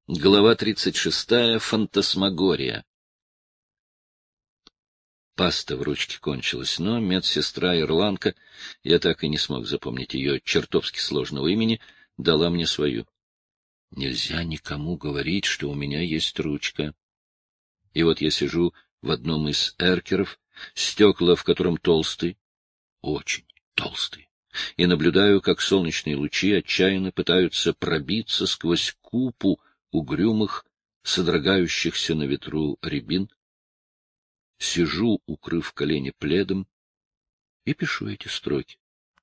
Глава 36. Фантасмагория. Паста в ручке кончилась, но медсестра-ирландка, я так и не смог запомнить ее чертовски сложного имени, дала мне свою. Нельзя никому говорить, что у меня есть ручка. И вот я сижу в одном из эркеров, стекла в котором толстые, очень толстые, и наблюдаю, как солнечные лучи отчаянно пытаются пробиться сквозь купу угрюмых, содрогающихся на ветру рябин. Сижу, укрыв колени пледом, и пишу эти строки.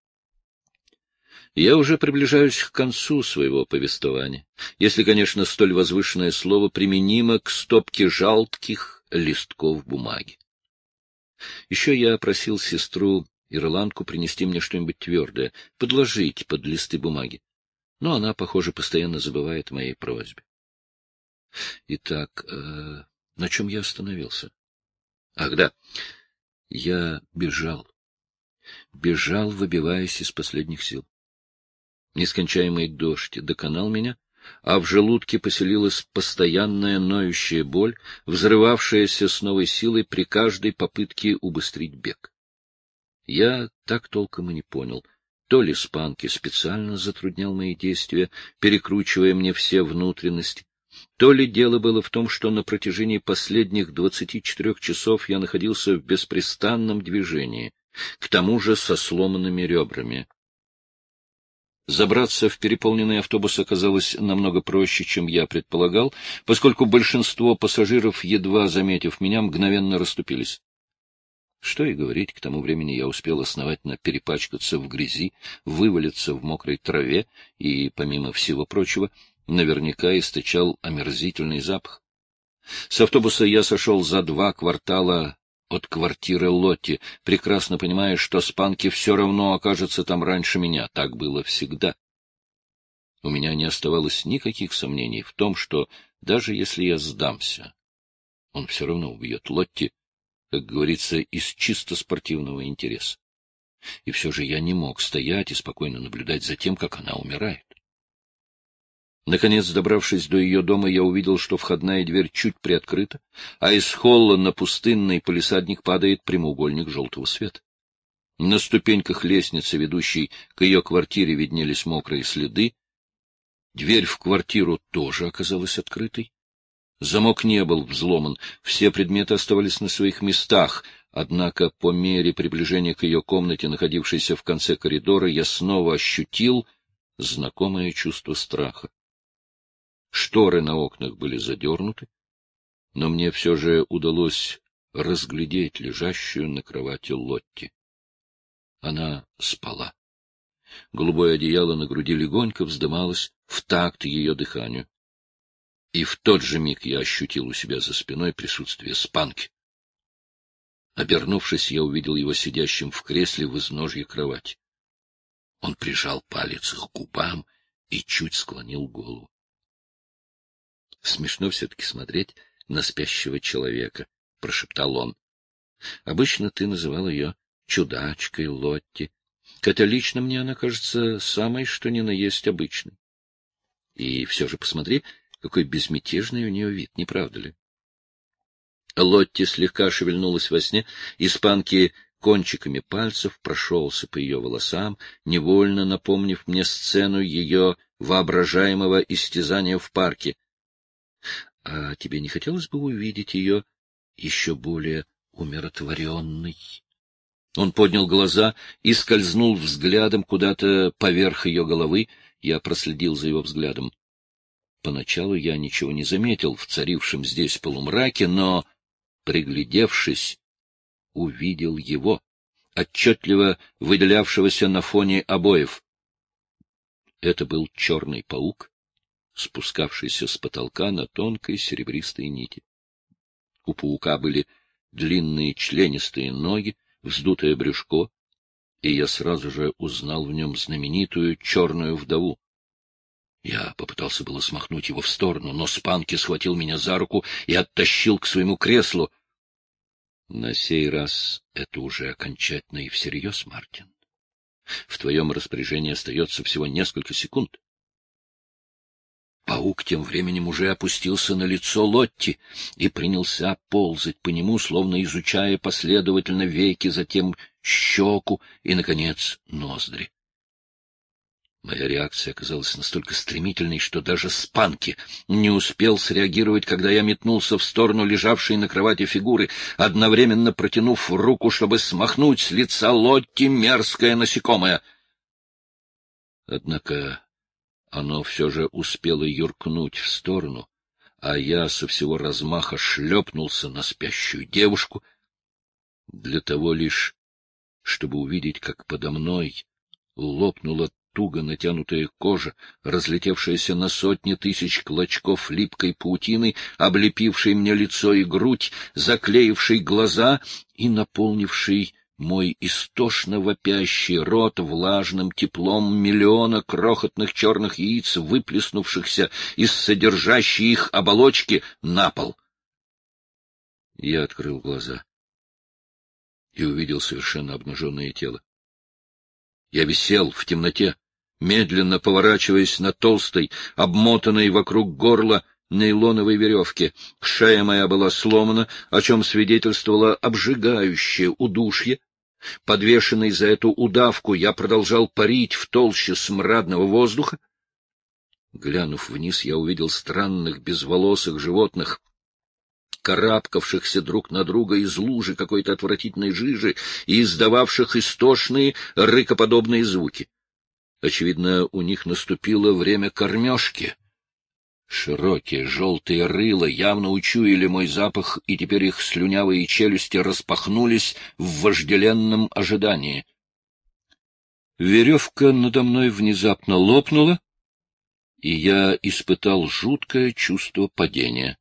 Я уже приближаюсь к концу своего повествования, если, конечно, столь возвышенное слово применимо к стопке жалких листков бумаги. Еще я просил сестру-ирландку принести мне что-нибудь твердое, подложить под листы бумаги, но она, похоже, постоянно забывает о моей просьбе. Итак, на чем я остановился? Ах, да, я бежал, выбиваясь из последних сил. Нескончаемый дождь доконал меня, а в желудке поселилась постоянная ноющая боль, взрывавшаяся с новой силой при каждой попытке убыстрить бег. Я так толком и не понял, то ли Спанки специально затруднял мои действия, перекручивая мне все внутренности, то ли дело было в том, что на протяжении последних 24 часов я находился в беспрестанном движении, к тому же со сломанными ребрами. Забраться в переполненный автобус оказалось намного проще, чем я предполагал, поскольку большинство пассажиров, едва заметив меня, мгновенно расступились. Что и говорить, к тому времени я успел основательно перепачкаться в грязи, вывалиться в мокрой траве и, помимо всего прочего, наверняка источал омерзительный запах. С автобуса я сошел за 2 квартала от квартиры Лотти, прекрасно понимая, что Спанки все равно окажется там раньше меня. Так было всегда. У меня не оставалось никаких сомнений в том, что даже если я сдамся, он все равно убьет Лотти, как говорится, из чисто спортивного интереса. И все же я не мог стоять и спокойно наблюдать за тем, как она умирает. Наконец, добравшись до ее дома, я увидел, что входная дверь чуть приоткрыта, а из холла на пустынный палисадник падает прямоугольник желтого света. На ступеньках лестницы, ведущей к ее квартире, виднелись мокрые следы. Дверь в квартиру тоже оказалась открытой. Замок не был взломан, все предметы оставались на своих местах, однако по мере приближения к ее комнате, находившейся в конце коридора, я снова ощутил знакомое чувство страха. Шторы на окнах были задернуты, но мне все же удалось разглядеть лежащую на кровати Лотти. Она спала. Голубое одеяло на груди легонько вздымалось в такт ее дыханию. И в тот же миг я ощутил у себя за спиной присутствие Спанки. Обернувшись, я увидел его сидящим в кресле в изножье кровати. Он прижал палец к губам и чуть склонил голову. Смешно все-таки смотреть на спящего человека, — прошептал он. — Обычно ты называл ее чудачкой Лотти, хотя лично мне она кажется самой, что ни на есть обычной. И все же посмотри, какой безмятежный у нее вид, не правда ли? Лотти слегка шевельнулась во сне, и Спанки кончиками пальцев прошелся по ее волосам, невольно напомнив мне сцену ее воображаемого истязания в парке. — А тебе не хотелось бы увидеть ее еще более умиротворенной? Он поднял глаза и скользнул взглядом куда-то поверх ее головы. Я проследил за его взглядом. Поначалу я ничего не заметил в царившем здесь полумраке, но, приглядевшись, увидел его, отчетливо выделявшегося на фоне обоев. Это был черный паук, спускавшийся с потолка на тонкой серебристой нити. У паука были длинные членистые ноги, вздутое брюшко, и я сразу же узнал в нем знаменитую черную вдову. Я попытался было смахнуть его в сторону, но Спанки схватил меня за руку и оттащил к своему креслу. — На сей раз это уже окончательно и всерьез, Мартин. В твоем распоряжении остается всего несколько секунд. Паук тем временем уже опустился на лицо Лотти и принялся ползать по нему, словно изучая последовательно веки, затем щеку и, наконец, ноздри. Моя реакция оказалась настолько стремительной, что даже Спанки не успел среагировать, когда я метнулся в сторону лежавшей на кровати фигуры, одновременно протянув руку, чтобы смахнуть с лица Лотти мерзкое насекомое. Однако оно все же успело юркнуть в сторону, а я со всего размаха шлепнулся на спящую девушку, для того лишь, чтобы увидеть, как подо мной лопнула туго натянутая кожа, разлетевшаяся на сотни тысяч клочков липкой паутины, облепившей мне лицо и грудь, заклеившей глаза и наполнившей мой истошно вопящий рот влажным теплом миллиона крохотных черных яиц, выплеснувшихся из содержащей их оболочки на пол. Я открыл глаза и увидел совершенно обнаженное тело. Я висел в темноте, медленно поворачиваясь на толстой, обмотанной вокруг горла нейлоновой веревке. Шея моя была сломана, о чем свидетельствовало обжигающее удушье. Подвешенный за эту удавку, я продолжал парить в толще смрадного воздуха. Глянув вниз, я увидел странных безволосых животных, карабкавшихся друг на друга из лужи какой-то отвратительной жижи и издававших истошные рыкоподобные звуки. Очевидно, у них наступило время кормежки. Широкие желтые рыла явно учуяли мой запах, и теперь их слюнявые челюсти распахнулись в вожделенном ожидании. Веревка надо мной внезапно лопнула, и я испытал жуткое чувство падения.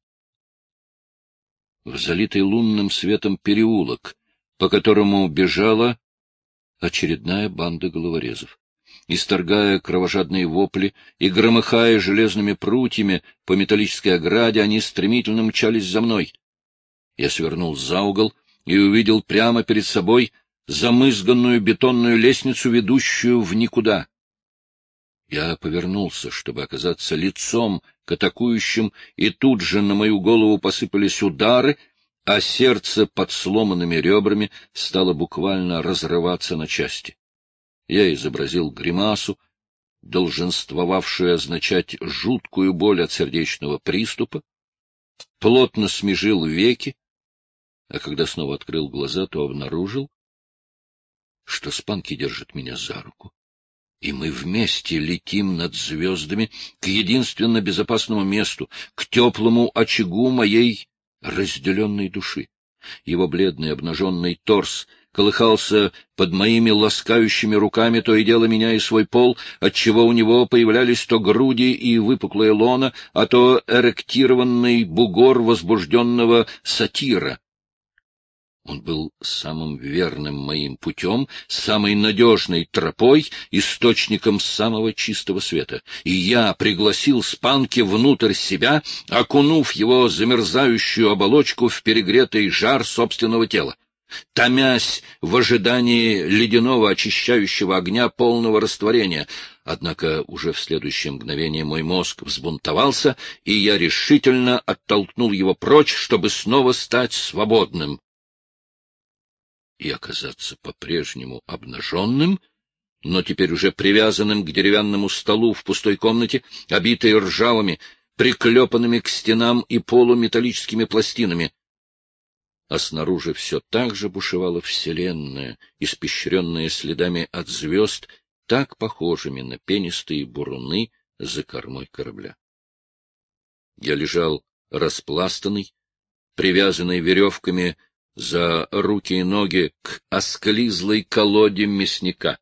В залитый лунным светом переулок, по которому бежала очередная банда головорезов. Исторгая кровожадные вопли и громыхая железными прутьями по металлической ограде, они стремительно мчались за мной. Я свернул за угол и увидел прямо перед собой замызганную бетонную лестницу, ведущую в никуда. Я повернулся, чтобы оказаться лицом к атакующим, и тут же на мою голову посыпались удары, а сердце под сломанными ребрами стало буквально разрываться на части. Я изобразил гримасу, долженствовавшую означать жуткую боль от сердечного приступа, плотно смежил веки, а когда снова открыл глаза, то обнаружил, что Спанки держит меня за руку, и мы вместе летим над звездами к единственно безопасному месту, к теплому очагу моей разделенной души. Его бледный обнаженный торс колыхался под моими ласкающими руками, то и дело меняя свой пол, отчего у него появлялись то груди и выпуклая лона, а то эректированный бугор возбужденного сатира. Он был самым верным моим путем, самой надежной тропой, источником самого чистого света. И я пригласил Спанки внутрь себя, окунув его замерзающую оболочку в перегретый жар собственного тела. Томясь в ожидании ледяного очищающего огня полного растворения. Однако уже в следующее мгновение мой мозг взбунтовался, и я решительно оттолкнул его прочь, чтобы снова стать свободным. И оказаться по-прежнему обнаженным, но теперь уже привязанным к деревянному столу в пустой комнате, обитой ржавыми, приклепанными к стенам и полу металлическими пластинами. А снаружи все так же бушевала вселенная, испещренная следами от звезд, так похожими на пенистые буруны за кормой корабля. Я лежал распластанный, привязанный веревками за руки и ноги к осклизлой колоде мясника.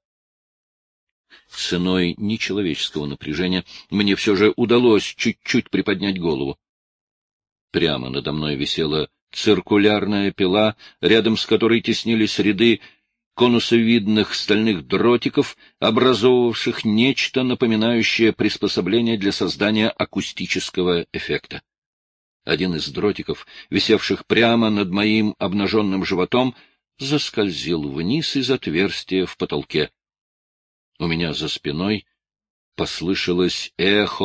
Ценой нечеловеческого напряжения мне все же удалось чуть-чуть приподнять голову. Прямо надо мной висела циркулярная пила, рядом с которой теснились ряды конусовидных стальных дротиков, образовывавших нечто напоминающее приспособление для создания акустического эффекта. Один из дротиков, висевших прямо над моим обнаженным животом, заскользил вниз из отверстия в потолке. У меня за спиной послышалось эхо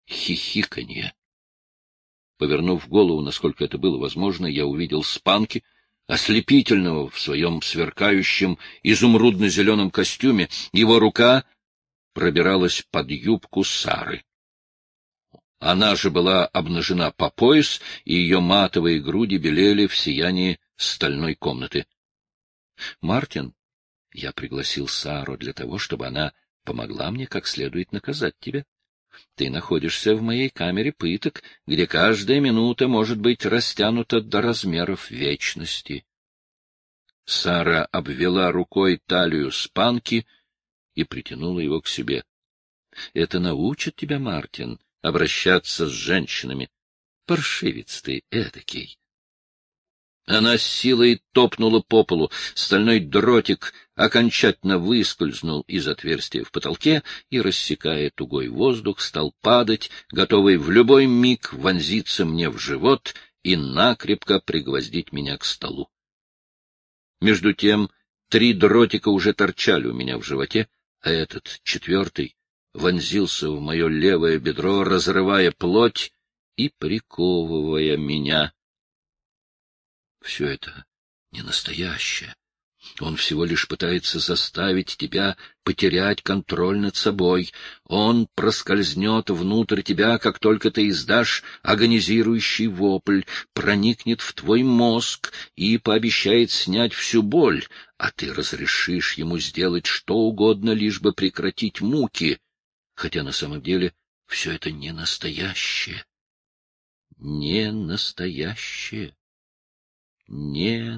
хихиканье. Повернув голову, насколько это было возможно, я увидел Спанки, ослепительного в своем сверкающем изумрудно-зеленом костюме. Его рука пробиралась под юбку Сары. Она же была обнажена по пояс, и ее матовые груди белели в сиянии стальной комнаты. — Мартин, я пригласил Сару для того, чтобы она помогла мне как следует наказать тебя. Ты находишься в моей камере пыток, где каждая минута может быть растянута до размеров вечности. Сара обвела рукой талию Спанки и притянула его к себе. — Это научит тебя, Мартин, обращаться с женщинами. Паршивец ты эдакий. Она с силой топнула по полу. Стальной дротик окончательно выскользнул из отверстия в потолке и, рассекая тугой воздух, стал падать, готовый в любой миг вонзиться мне в живот и накрепко пригвоздить меня к столу. Между тем 3 дротика уже торчали у меня в животе, а этот 4-й вонзился в мое левое бедро, разрывая плоть и приковывая меня. Все это не настоящее. Он всего лишь пытается заставить тебя потерять контроль над собой. Он проскользнет внутрь тебя, как только ты издашь агонизирующий вопль, проникнет в твой мозг и пообещает снять всю боль, а ты разрешишь ему сделать что угодно, лишь бы прекратить муки, хотя на самом деле все это не настоящее. Не настоящее. Не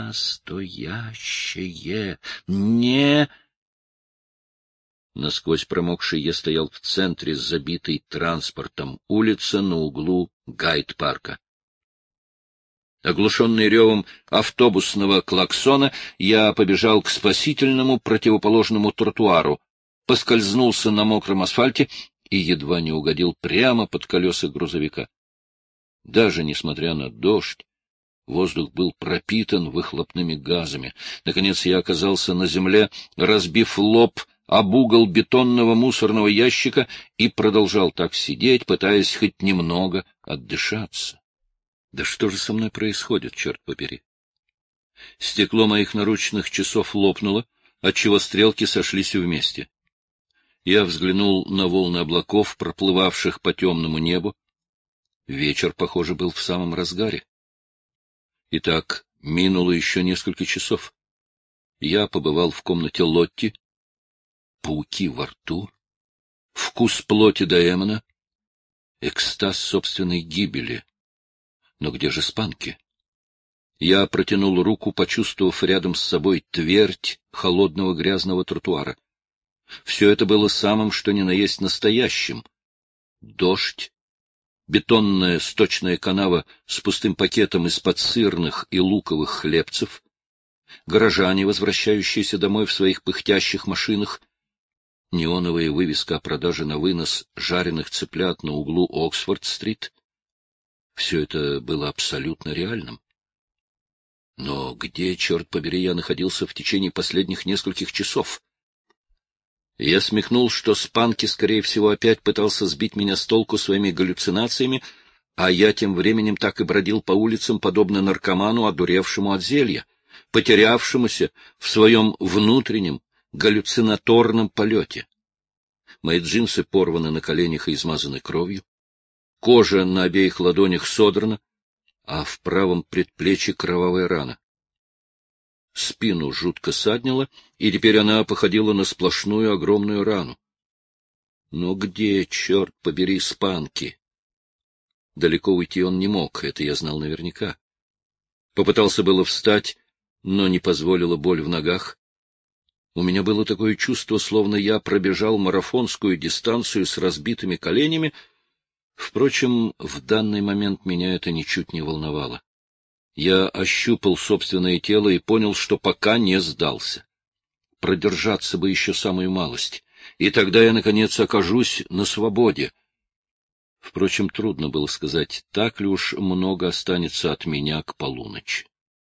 настоящее, не... Насквозь промокший я стоял в центре забитой транспортом улицы на углу Гайд-парка. Оглушенный ревом автобусного клаксона, я побежал к спасительному противоположному тротуару, поскользнулся на мокром асфальте и едва не угодил прямо под колеса грузовика. Даже несмотря на дождь, воздух был пропитан выхлопными газами. Наконец я оказался на земле, разбив лоб об угол бетонного мусорного ящика, и продолжал так сидеть, пытаясь хоть немного отдышаться. Да что же со мной происходит, черт побери? Стекло моих наручных часов лопнуло, отчего стрелки сошлись вместе. Я взглянул на волны облаков, проплывавших по темному небу. Вечер, похоже, был в самом разгаре. Итак, минуло еще несколько часов. Я побывал в комнате Лотти. Пауки во рту, вкус плоти Даэмона, экстаз собственной гибели. Но где же Спанки? Я протянул руку, почувствовав рядом с собой твердь холодного грязного тротуара. Все это было самым что ни на есть настоящим. Дождь, бетонная сточная канава с пустым пакетом из-под сырных и луковых хлебцев, горожане, возвращающиеся домой в своих пыхтящих машинах, неоновая вывеска о продаже на вынос жареных цыплят на углу Оксфорд-стрит. Все это было абсолютно реальным. Но где, черт побери, я находился в течение последних нескольких часов? Я смекнул, что Спанки, скорее всего, опять пытался сбить меня с толку своими галлюцинациями, а я тем временем так и бродил по улицам, подобно наркоману, одуревшему от зелья, потерявшемуся в своем внутреннем галлюцинаторном полете. Мои джинсы порваны на коленях и измазаны кровью, кожа на обеих ладонях содрана, а в правом предплечье кровавая рана. Спину жутко саднило, и теперь она походила на сплошную огромную рану. Но где, черт побери, Спанки? Далеко уйти он не мог, это я знал наверняка. Попытался было встать, но не позволила боль в ногах. У меня было такое чувство, словно я пробежал марафонскую дистанцию с разбитыми коленями. Впрочем, в данный момент меня это ничуть не волновало. Я ощупал собственное тело и понял, что пока не сдался. Продержаться бы еще самую малость, и тогда я, наконец, окажусь на свободе. Впрочем, трудно было сказать, так ли уж много останется от меня к полуночи.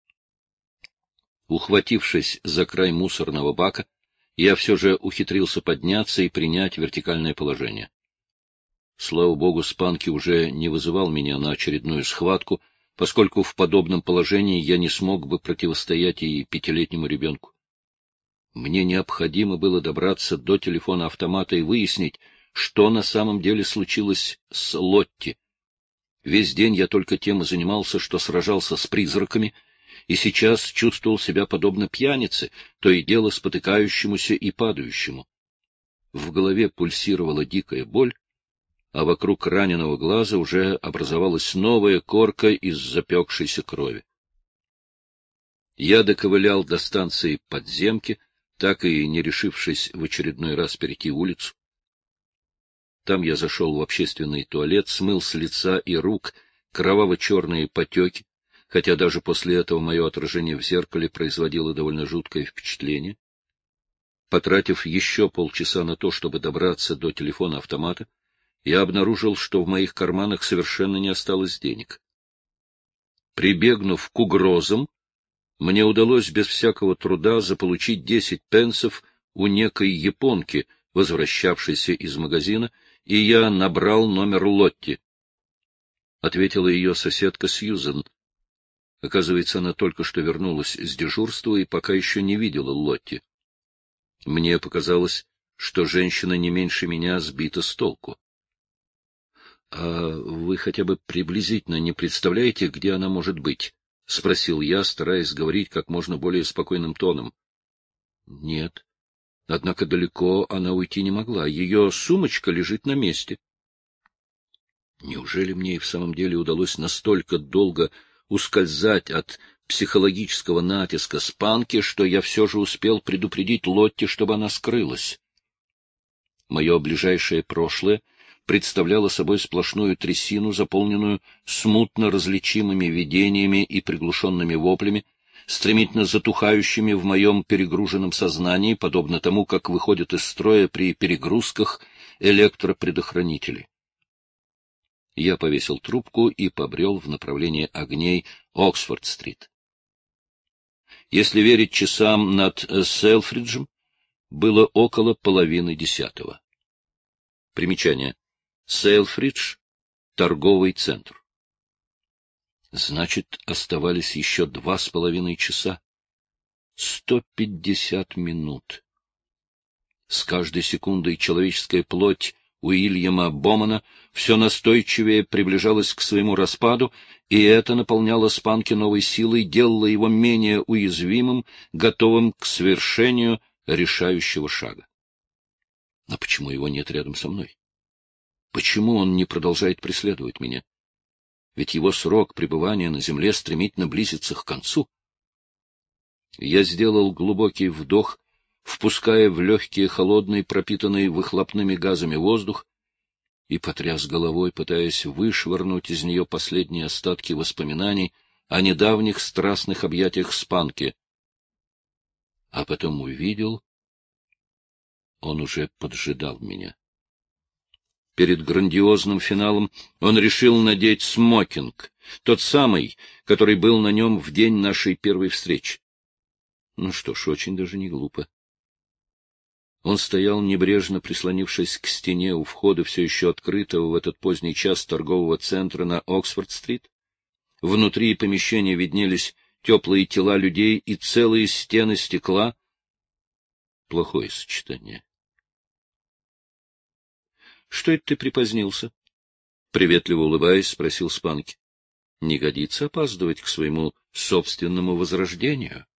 Ухватившись за край мусорного бака, я все же ухитрился подняться и принять вертикальное положение. Слава богу, Спанки уже не вызывал меня на очередную схватку, поскольку в подобном положении я не смог бы противостоять и 5-летнему ребенку. Мне необходимо было добраться до телефона-автомата и выяснить, что на самом деле случилось с Лотти. Весь день я только тем и занимался, что сражался с призраками, и сейчас чувствовал себя подобно пьянице, то и дело спотыкающемуся и падающему. В голове пульсировала дикая боль, а вокруг раненого глаза уже образовалась новая корка из запекшейся крови. Я доковылял до станции подземки, так и не решившись в очередной раз перейти улицу. Там я зашел в общественный туалет, смыл с лица и рук кроваво-черные потеки, хотя даже после этого мое отражение в зеркале производило довольно жуткое впечатление. Потратив еще полчаса на то, чтобы добраться до телефона-автомата, я обнаружил, что в моих карманах совершенно не осталось денег. Прибегнув к угрозам, мне удалось без всякого труда заполучить 10 пенсов у некой японки, возвращавшейся из магазина, и я набрал номер Лотти. Ответила ее соседка Сьюзен. Оказывается, она только что вернулась с дежурства и пока еще не видела Лотти. Мне показалось, что женщина не меньше меня сбита с толку. — А вы хотя бы приблизительно не представляете, где она может быть? — спросил я, стараясь говорить как можно более спокойным тоном. — Нет. Однако далеко она уйти не могла. Ее сумочка лежит на месте. Неужели мне и в самом деле удалось настолько долго ускользать от психологического натиска Спанки, что я все же успел предупредить Лотти, чтобы она скрылась? Мое ближайшее прошлое представляло собой сплошную трясину, заполненную смутно различимыми видениями и приглушенными воплями, стремительно затухающими в моем перегруженном сознании, подобно тому, как выходят из строя при перегрузках электропредохранители. Я повесил трубку и побрел в направлении огней Оксфорд-стрит. Если верить часам над Селфриджем, было около 9:30. Примечание. Селфридж — торговый центр. Значит, оставались еще 2,5 часа. 150 минут. С каждой секундой человеческая плоть Уильяма Бомана все настойчивее приближалась к своему распаду, и это наполняло Спанки новой силой, делало его менее уязвимым, готовым к совершению решающего шага. Но почему его нет рядом со мной? Почему он не продолжает преследовать меня? Ведь его срок пребывания на земле стремительно близится к концу. Я сделал глубокий вдох, впуская в легкие холодный, пропитанный выхлопными газами воздух, и потряс головой, пытаясь вышвырнуть из нее последние остатки воспоминаний о недавних страстных объятиях Спанки. А потом увидел, он уже поджидал меня. Перед грандиозным финалом он решил надеть смокинг, тот самый, который был на нем в день нашей первой встречи. Ну что ж, очень даже не глупо. Он стоял, небрежно прислонившись к стене у входа все еще открытого в этот поздний час торгового центра на Оксфорд-стрит. Внутри помещения виднелись теплые тела людей и целые стены стекла. Плохое сочетание. — Что это ты припозднился? — приветливо улыбаясь, спросил Спанки. — Не годится опаздывать к своему собственному возрождению.